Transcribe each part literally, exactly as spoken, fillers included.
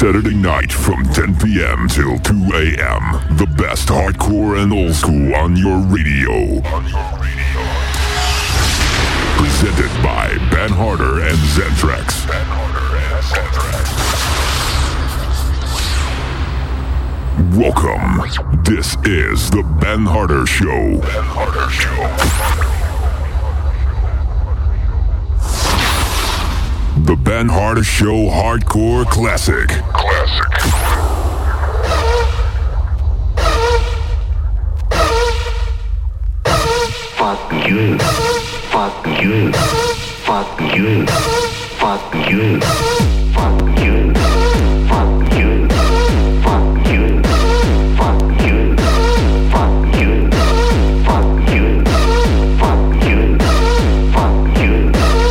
Saturday night from ten p.m. till two a.m. The best hardcore and old school on your radio. On your radio. Presented by Ben Harder and Zentrax. Ben Harder and Zentrax. Welcome. This is the Ben Harder Show. Ben Harder Show. The Ben Harder Show Hardcore Classic. Classic. Fuck you. Fuck you. Fuck you. Fuck you. Fuck you. Fuck you. Fuck you. Fuck you. Fuck you. Fuck you. Fuck you. Fuck you.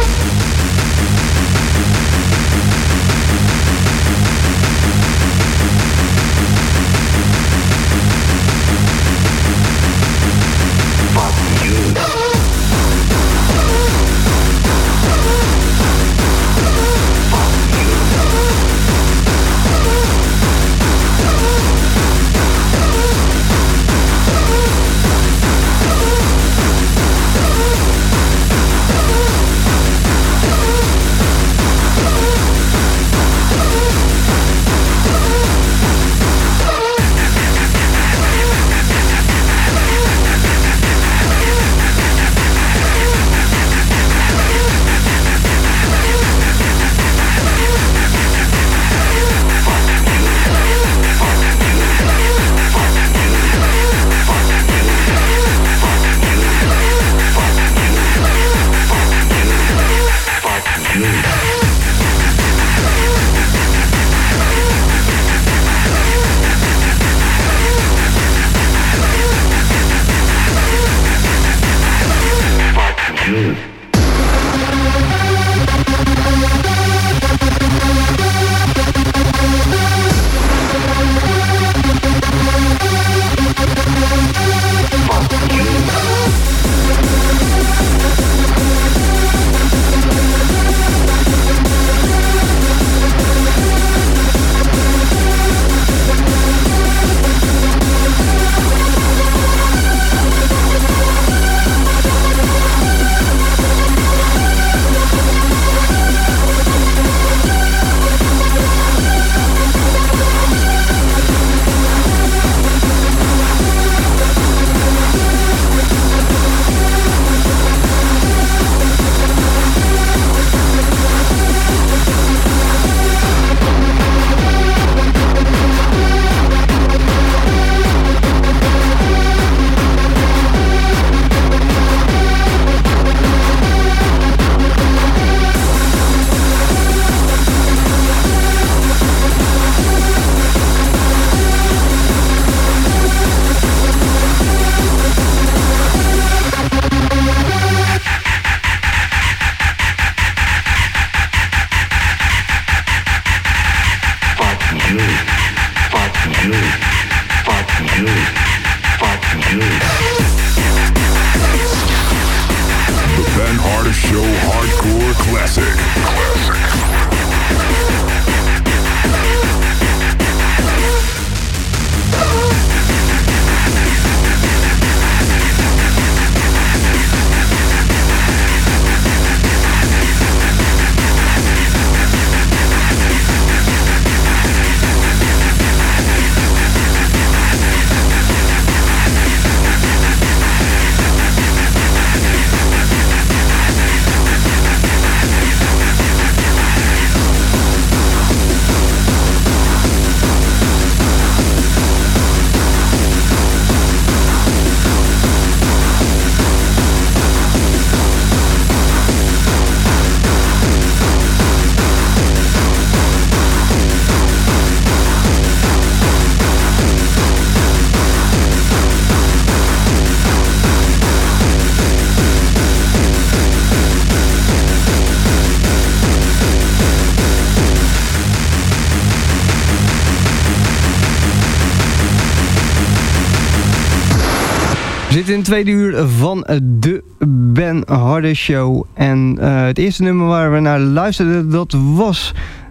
We zitten in het tweede uur van de Ben Harder Show. En uh, het eerste nummer waar we naar luisterden, dat was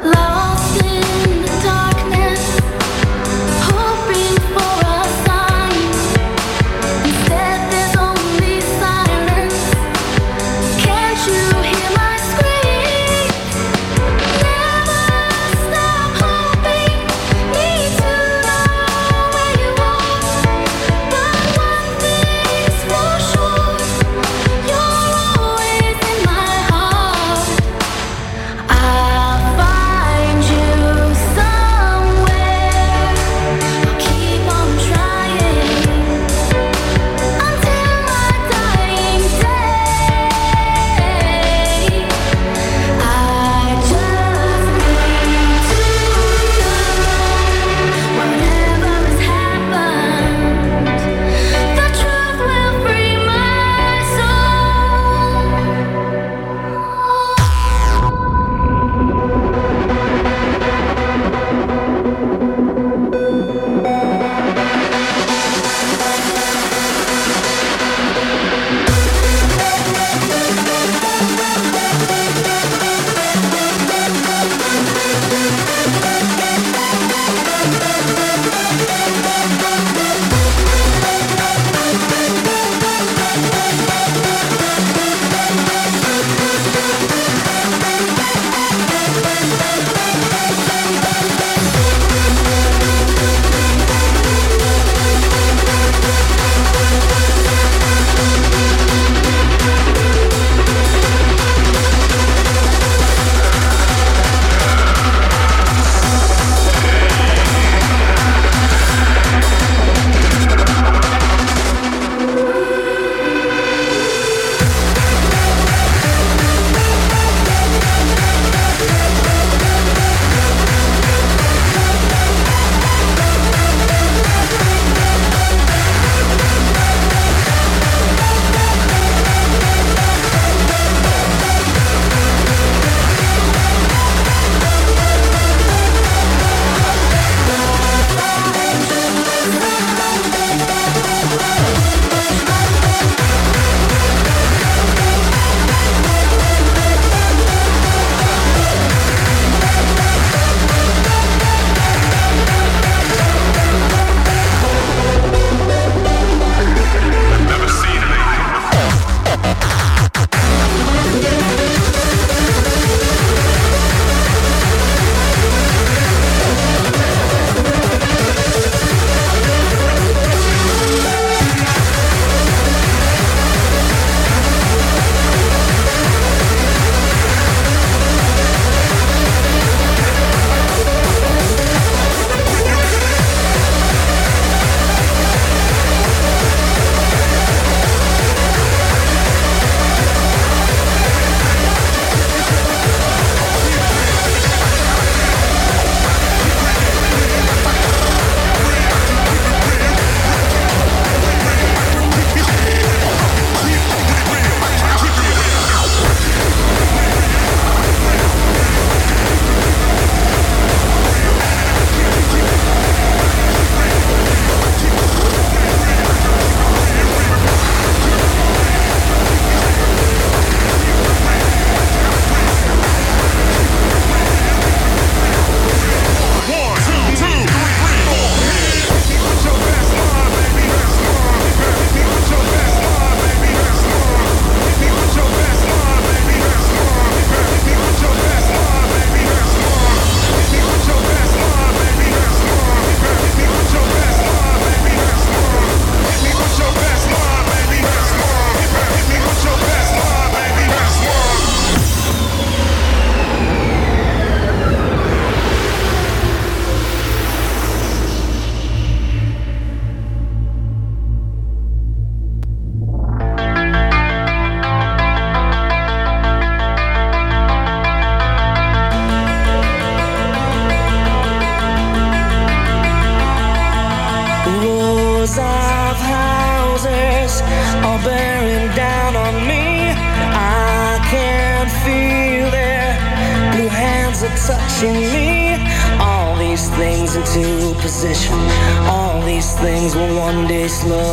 touching me. All these things into position. All these things will one day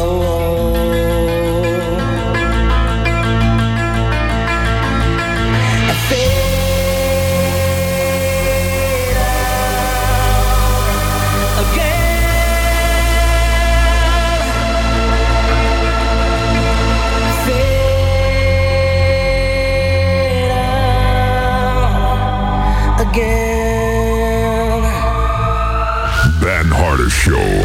slow. I feel again. Ben Harder Show.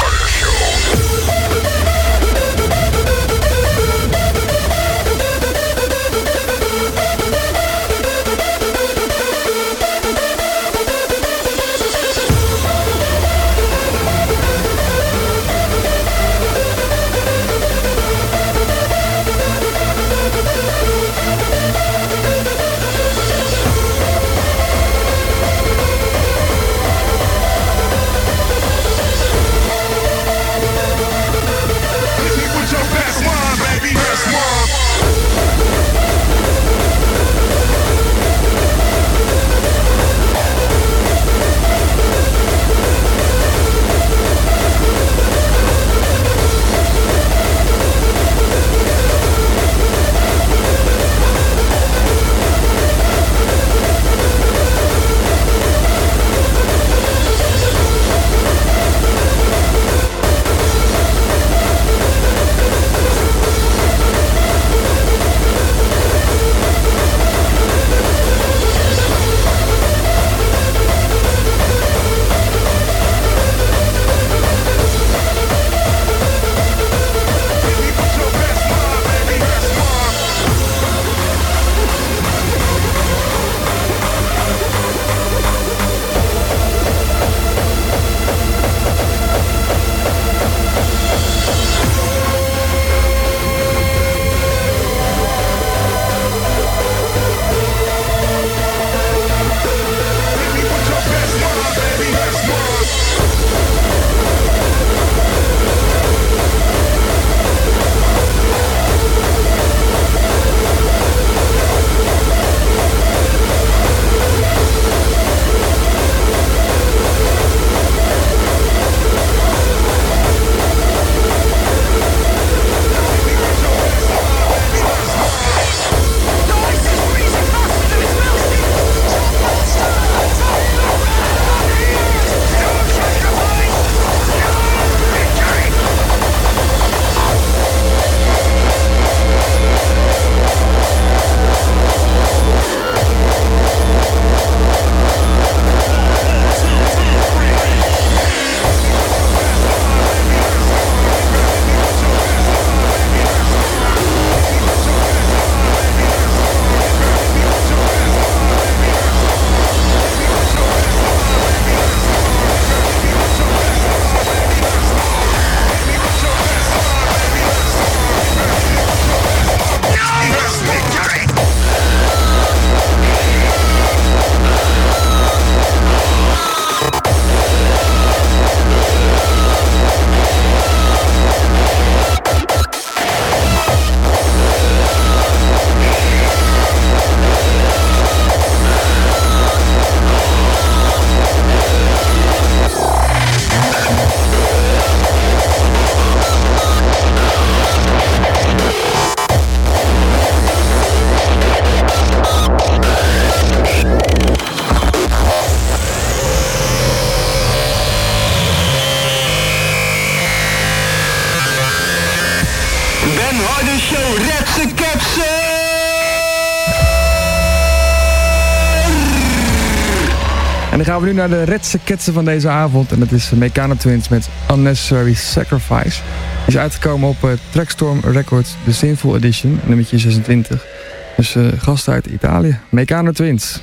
En dan gaan we nu naar de redste ketsen van deze avond. En dat is Meccano Twins met Unnecessary Sacrifice. Die is uitgekomen op uh, Trackstorm Records, de Sinful Edition, nummertje zesentwintig. Dus uh, gasten uit Italië. Meccano Twins.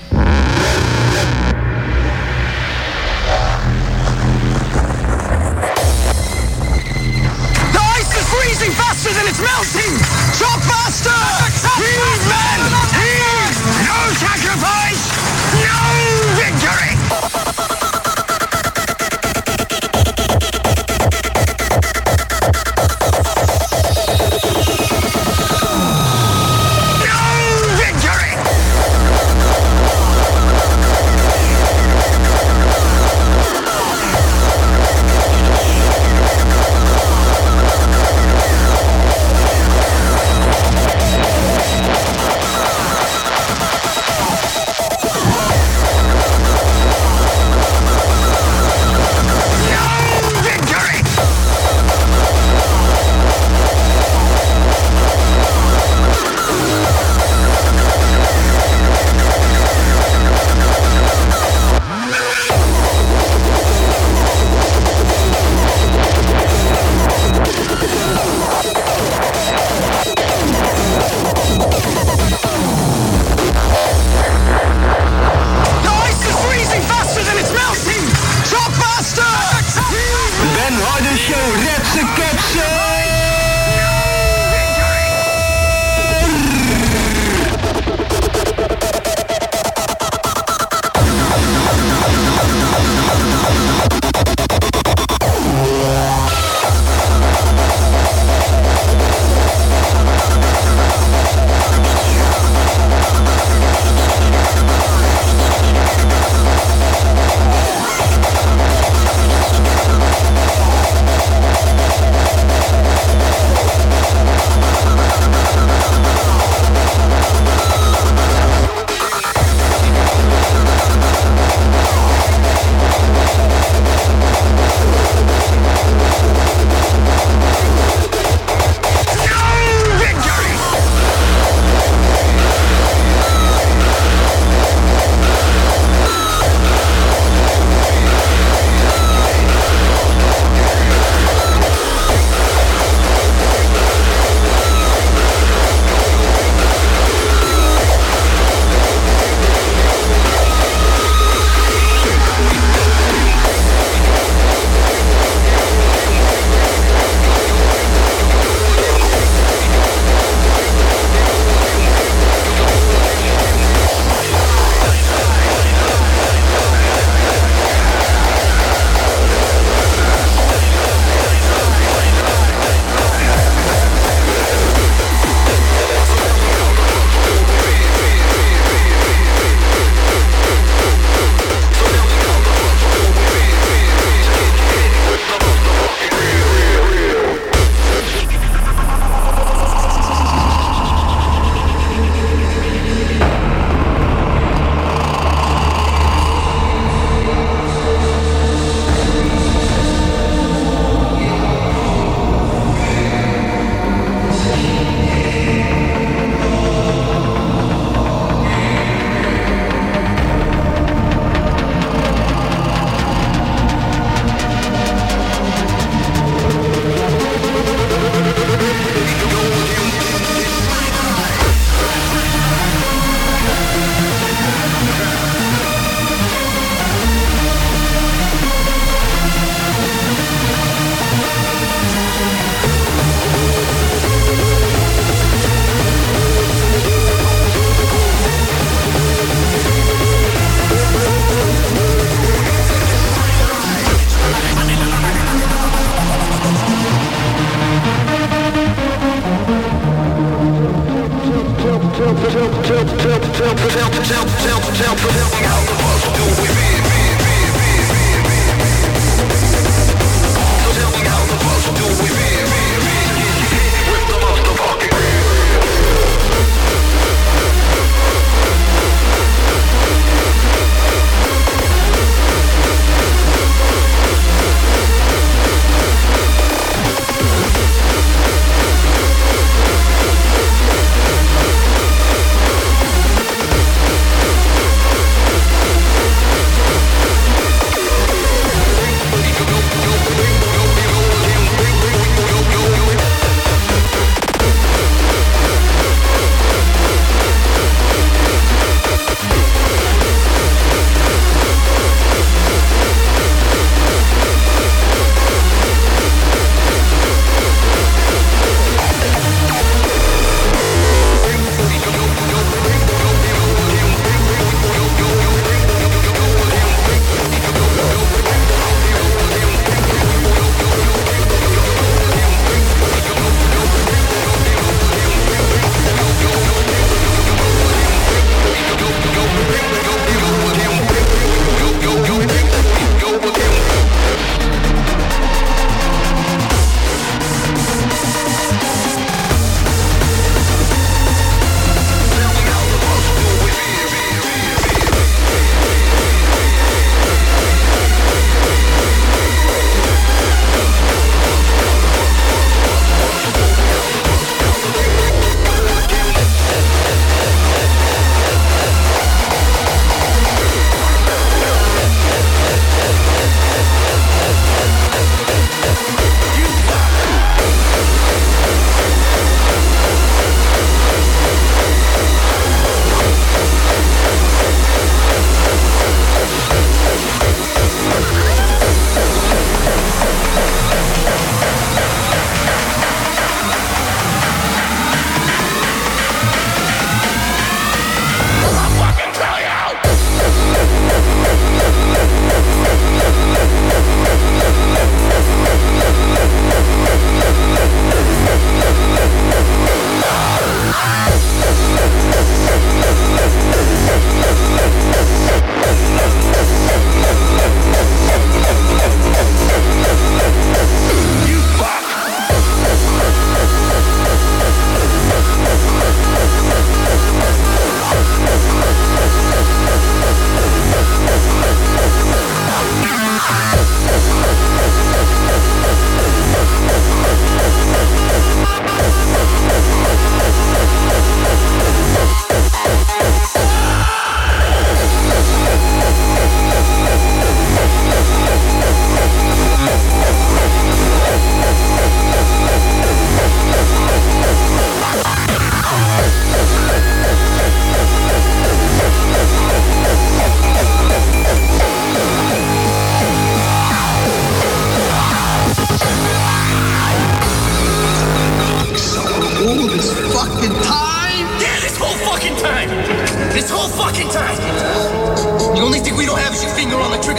Faster than it's melting! Chop faster! Heave, men! Heave! No sacrifice! No victory! No victory!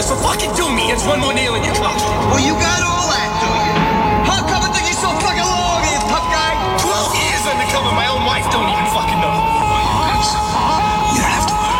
motherfucker, so fucking do me. It's one more nail in your coffin. Well, you got all that, do you? How come I think you're so fucking long, you tough guy? Twelve years undercover, my own wife don't even fucking know. You don't have to worry.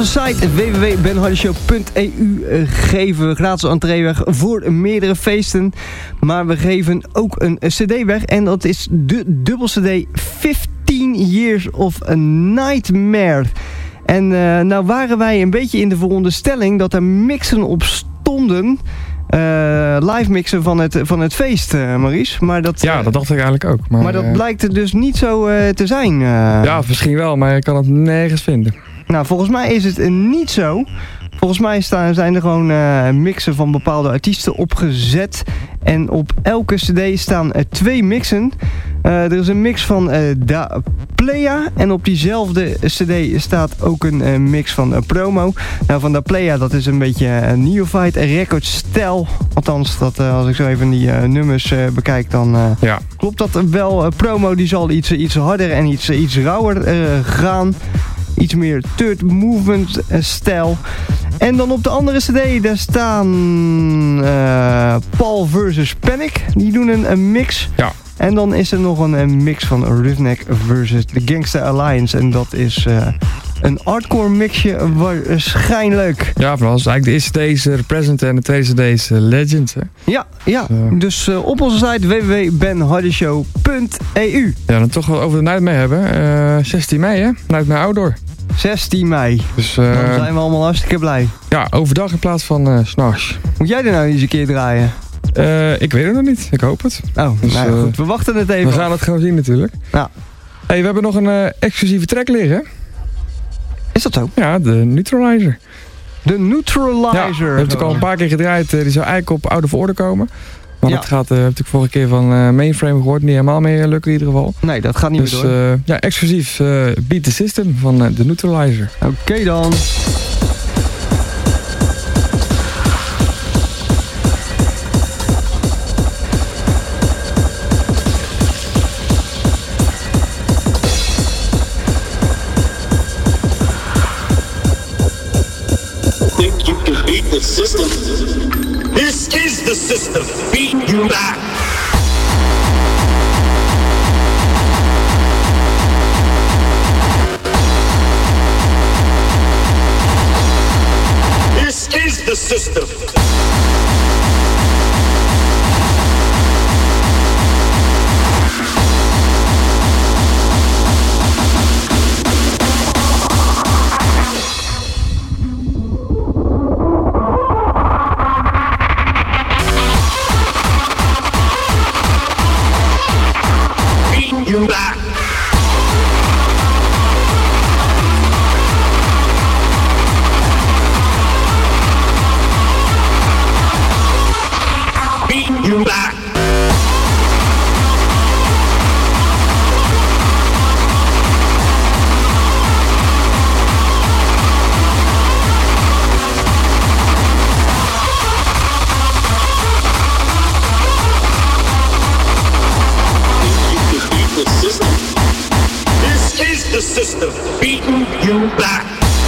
site w w w punt ben hardy show punt e u geven we gratis entree weg voor meerdere feesten. Maar we geven ook een cd weg en dat is de dubbel cd fifteen years of a Nightmare. En uh, nou waren wij een beetje in de veronderstelling dat er mixen op stonden. Uh, live mixen van het, van het feest, uh, Maurice. Maar dat, ja, dat dacht ik eigenlijk ook. Maar, maar dat uh, blijkt er dus niet zo uh, te zijn. Uh. Ja, misschien wel, maar je kan het nergens vinden. Nou, volgens mij is het niet zo. Volgens mij staan, zijn er gewoon uh, mixen van bepaalde artiesten opgezet. En op elke cd staan uh, twee mixen. Uh, er is een mix van uh, Da Playa. En op diezelfde cd staat ook een uh, mix van uh, Promo. Nou, van Da Playa, dat is een beetje uh, Neophyte Records stijl. Althans, dat, uh, als ik zo even die uh, nummers uh, bekijk, dan uh, ja. klopt dat wel. Uh, Promo die zal iets, iets harder en iets, iets rauwer uh, gaan. Iets meer third movement uh, stijl. En dan op de andere cd, daar staan uh, Paul versus Panic. Die doen een, een mix. Ja. En dan is er nog een, een mix van Roughneck versus The Gangsta Alliance. En dat is uh, een hardcore mixje waarschijnlijk. Ja, vooral is eigenlijk de eerste cd is Represent en de tweede cd is Legend. Hè? Ja, ja. Uh. Dus uh, op onze site w w w punt ben hardy show punt e u. Ja, dan toch wel over de Nightmare hebben. Uh, zestien mei hè, Nightmare Outdoor. zestien mei. Dus, uh, dan zijn we allemaal hartstikke blij. Ja, overdag in plaats van uh, 's nachts. Moet jij er nou eens een keer draaien? Uh, ik weet het nog niet, ik hoop het. Oh, dus, nou uh, goed, we wachten het even. We gaan het gewoon zien natuurlijk. Ja. Hey, we hebben nog een uh, exclusieve track liggen. Is dat zo? Ja, de Neutralizer. De Neutralizer. Ja, we hebben het al een paar keer gedraaid. Uh, die zou eigenlijk op oude voor orde komen. Maar ja. dat gaat, uh, heb ik vorige keer van uh, Mainframe gehoord. Niet helemaal mee lukken in ieder geval. Nee, dat gaat niet dus, meer door. Uh, ja, exclusief uh, Beat the System van uh, de Neutralizer. Oké okay, dan. Think you can beat the system? This is the system. Beat you back. This is the system. You back. Beat you back. The system beating you back.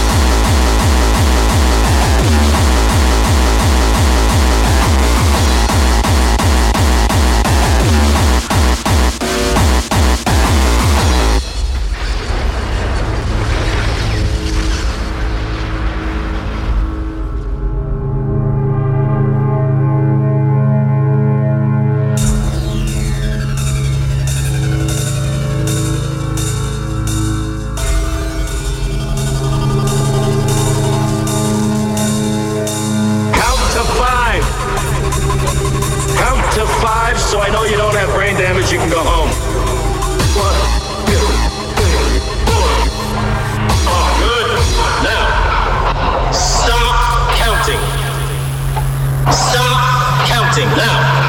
So I know you don't have brain damage, you can go home. One, two, three, four. Oh, good. Now, stop counting. Stop counting now.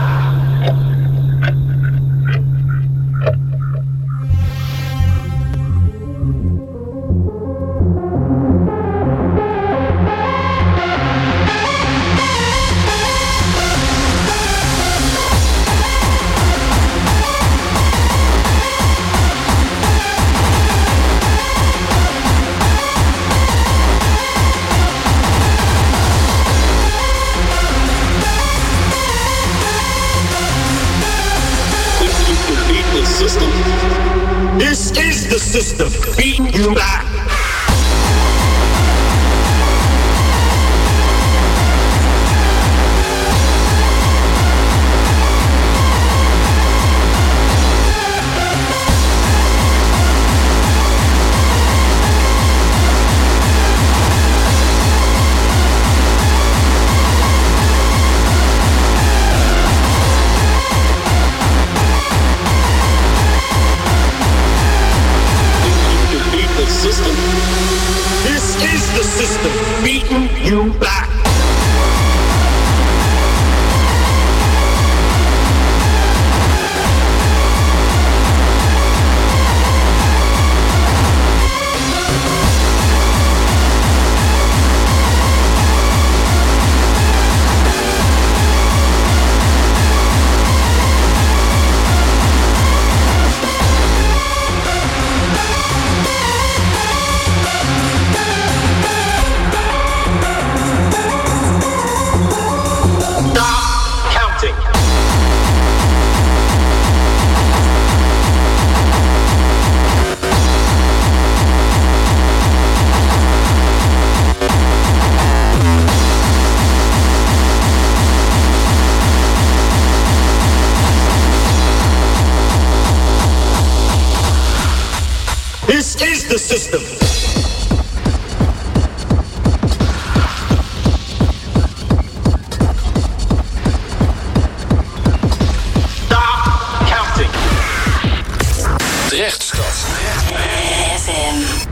System. This is the system beating you back. This is the system. Stop counting. De Rechtsstad. F M.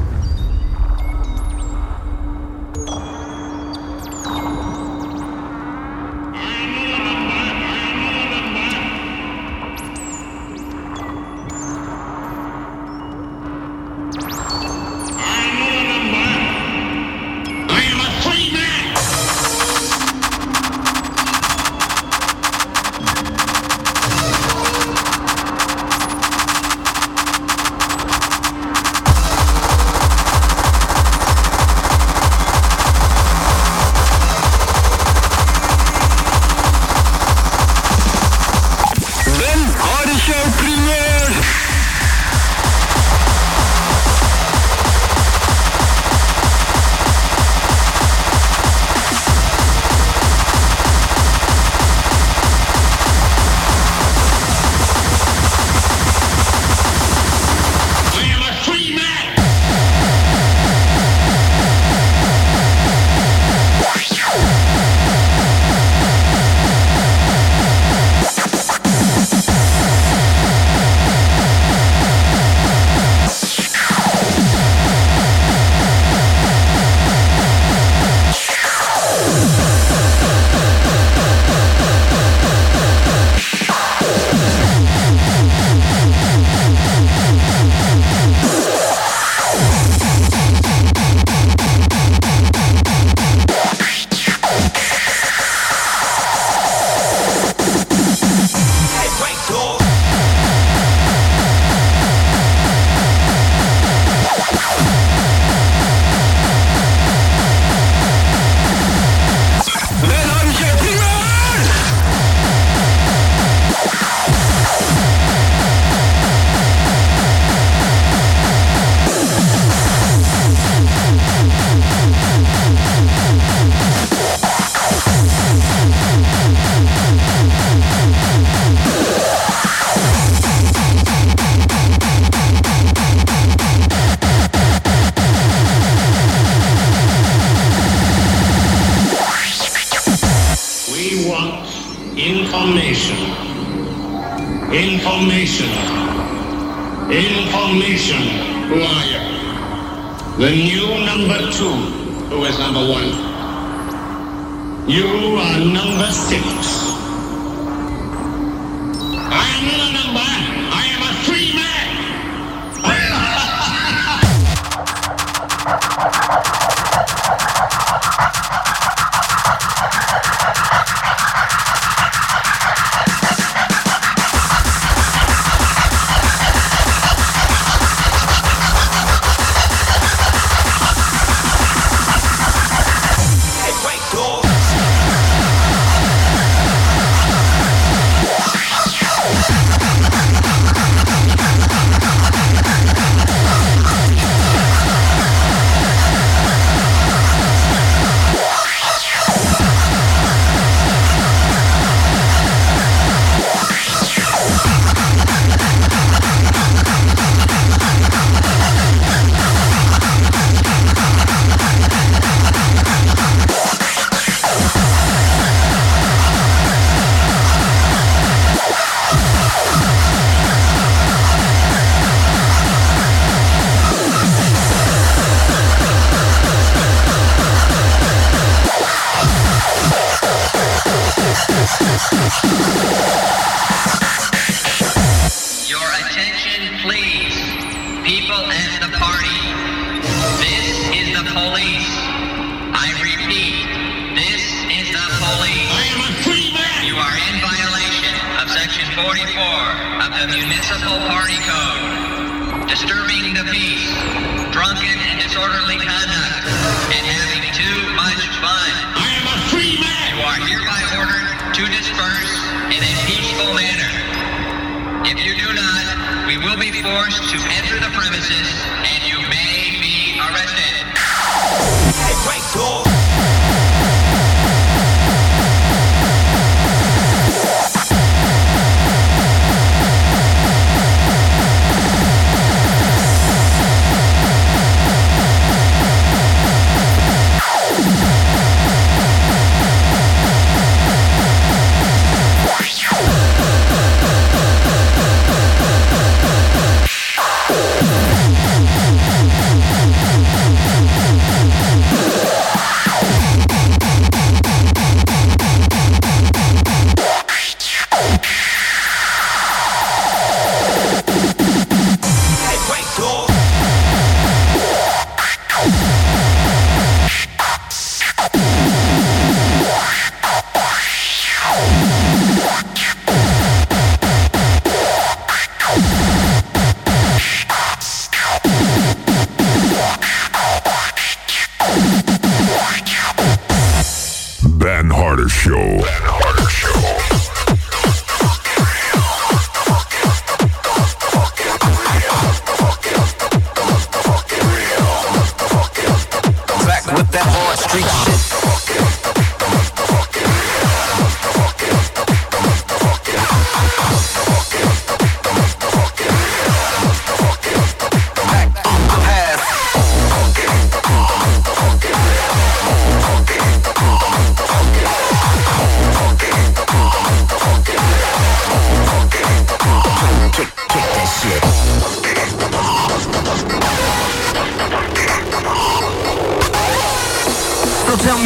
Information. Information. Who are you? The new number two. Who is number one? You are number six. I am not a number. I am a free man. Your attention, please. People at the party. This is the police. I repeat, this is the police. I am a free man. You are in violation of Section forty-four of the Municipal Party Code. Disturbing the peace, drunken and disorderly conduct, and having too much fun. I am a free man. You are hereby ordered to disperse in a peaceful manner. If you do not, we will be forced to enter the premises and you may be arrested. Hey, break door.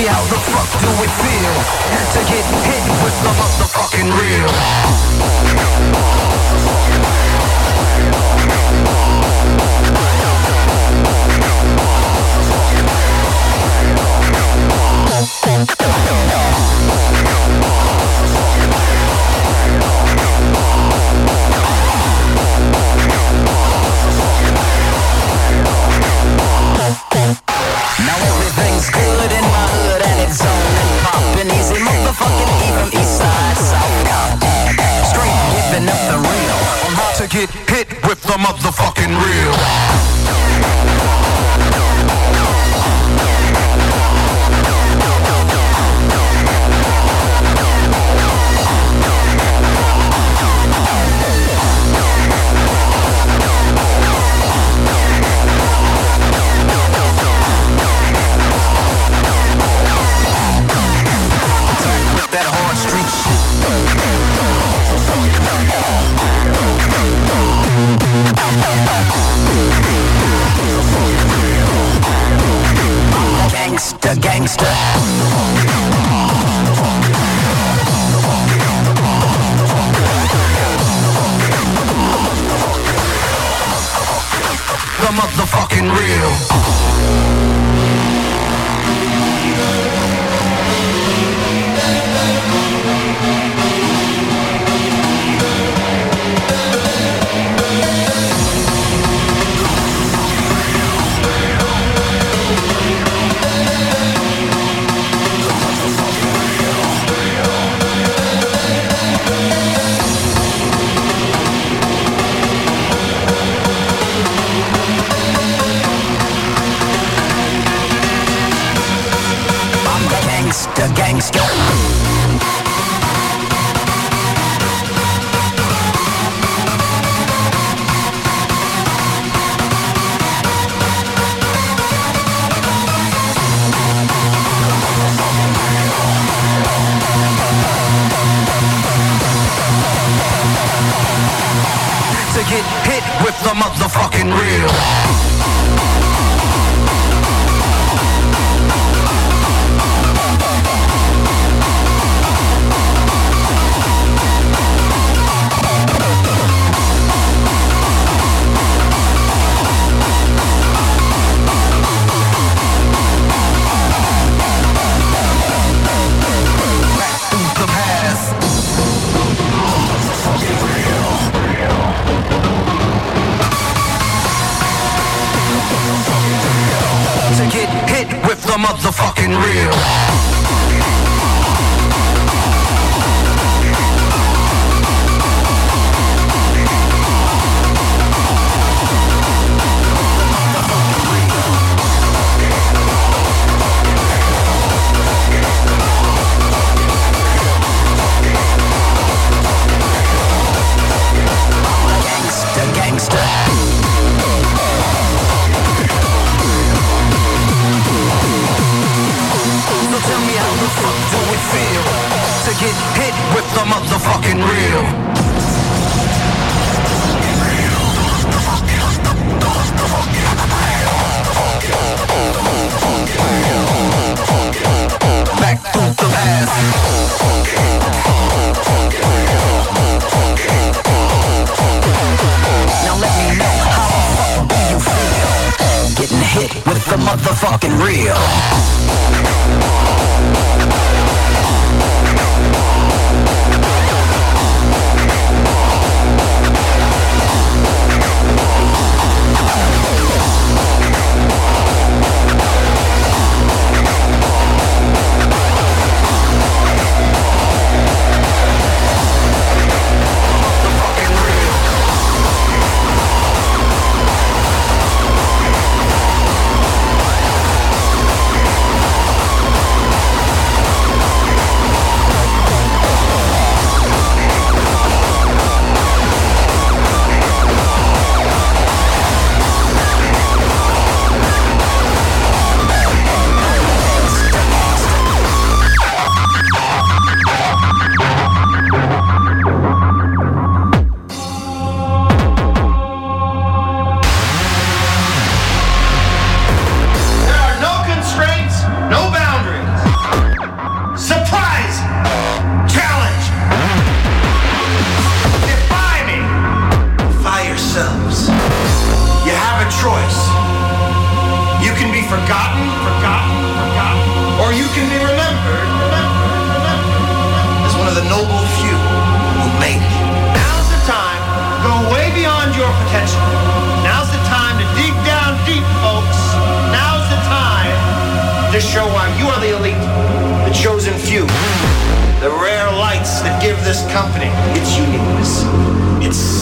how the fuck do it feel to get hit with the motherfucking real. Now everything's good in my hood and it's on and poppin' easy, motherfucking even east side, south Compton. Straight giving up the real on how to get hit with the motherfucking real. That hard street shit. Gangsta, gangsta. The motherfucking real. Gangsta, gangsta. To get hit with the motherfucking real. To get hit with the motherfucking real. Gangsta, gangsta. So tell me how the fuck do it feel to get hit with the motherfucking real. Back to the past. Now let me know how the fuck do you feel getting hit with the motherfucking real. this show on. You are the elite, the chosen few, the rare lights that give this company its uniqueness, its